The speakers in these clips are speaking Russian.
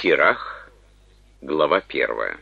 Сирах, глава 1.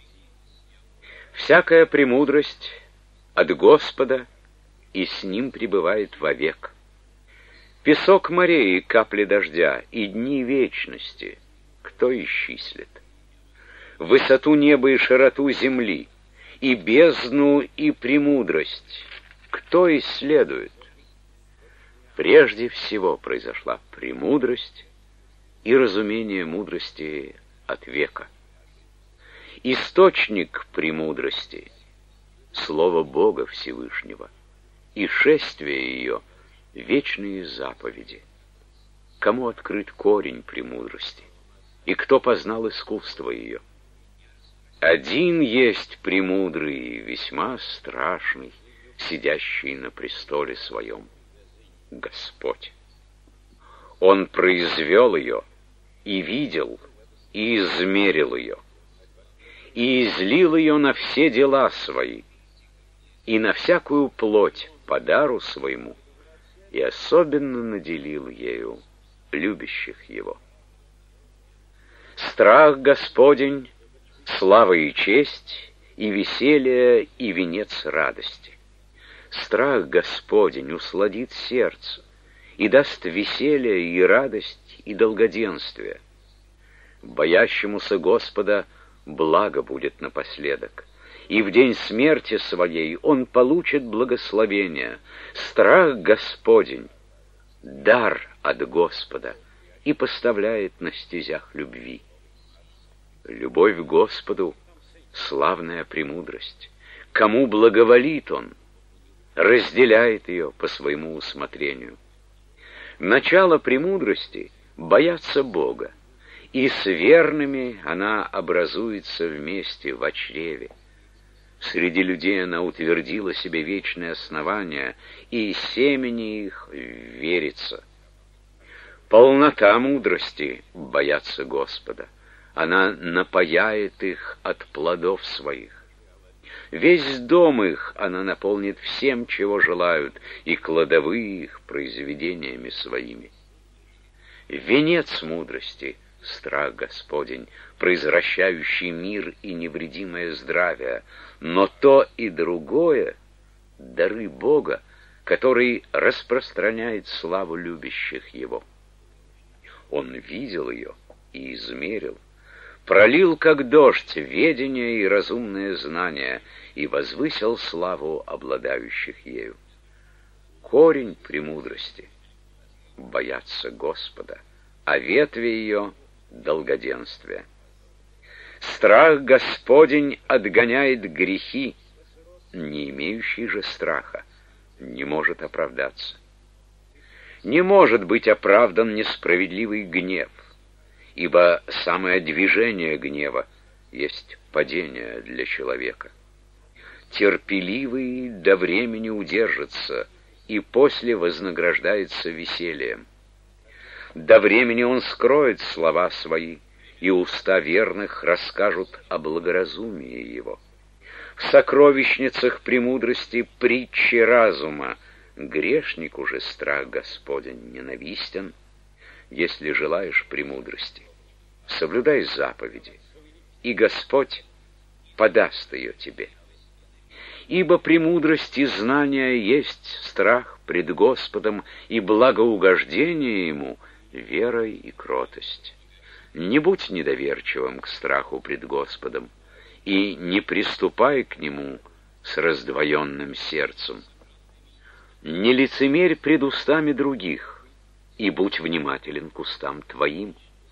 Всякая премудрость от Господа, и с Ним пребывает вовек. Песок морей и капли дождя, и дни вечности кто исчислит? Высоту неба и широту земли, и бездну, и премудрость кто исследует? Прежде всего произошла премудрость и разумение мудрости от века. Источник премудрости — Слово Бога Всевышнего, и шествие ее — вечные заповеди. Кому открыт корень премудрости, и кто познал искусство ее? Один есть премудрый и весьма страшный, сидящий на престоле своем — Господь. Он произвел ее, и видел, и измерил ее, и излил ее на все дела свои, и на всякую плоть по дару своему, и особенно наделил ею любящих его. Страх Господень — слава и честь, и веселье, и венец радости. Страх Господень усладит сердце, и даст веселье, и радость, и долгоденствие. Боящемуся Господа благо будет напоследок, и в день смерти своей он получит благословение. Страх Господень — дар от Господа, и поставляет на стезях любви. Любовь к Господу — славная премудрость. Кому благоволит Он, разделяет ее по своему усмотрению. Начало премудрости — бояться Бога, и с верными она образуется вместе во чреве. Среди людей она утвердила себе вечное основание, и семени их верится. Полнота мудрости — бояться Господа. Она напояет их от плодов своих. Весь дом их она наполнит всем, чего желают, и кладовые их произведениями своими. Венец мудрости — страх Господень, произвращающий мир и невредимое здравие, но то и другое — дары Бога, который распространяет славу любящих Его. Он видел ее и измерил, пролил, как дождь, ведение и разумное знание, и возвысил славу обладающих ею. Корень премудрости — бояться Господа, а ветви ее — долгоденствие. Страх Господень отгоняет грехи, не имеющий же страха не может оправдаться. Не может быть оправдан несправедливый гнев, ибо самое движение гнева есть падение для человека. Терпеливый до времени удержится, и после вознаграждается весельем. До времени он скроет слова свои, и уста верных расскажут о благоразумии его. В сокровищницах премудрости притчи разума, грешнику же страх Господень ненавистен. Если желаешь премудрости, соблюдай заповеди, и Господь подаст ее тебе. Ибо премудрость и знание есть страх пред Господом, и благоугождение Ему — вера и кротость. Не будь недоверчивым к страху пред Господом, и не приступай к Нему с раздвоенным сердцем. Не лицемерь пред устами других, и будь внимателен к устам твоим.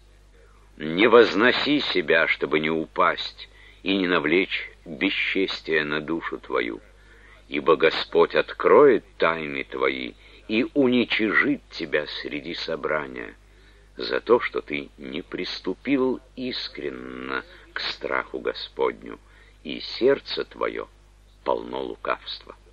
Не возноси себя, чтобы не упасть, и не навлечь бесчестия на душу твою, ибо Господь откроет тайны твои и уничижит тебя среди собрания за то, что ты не приступил искренно к страху Господню, и сердце твое полно лукавства.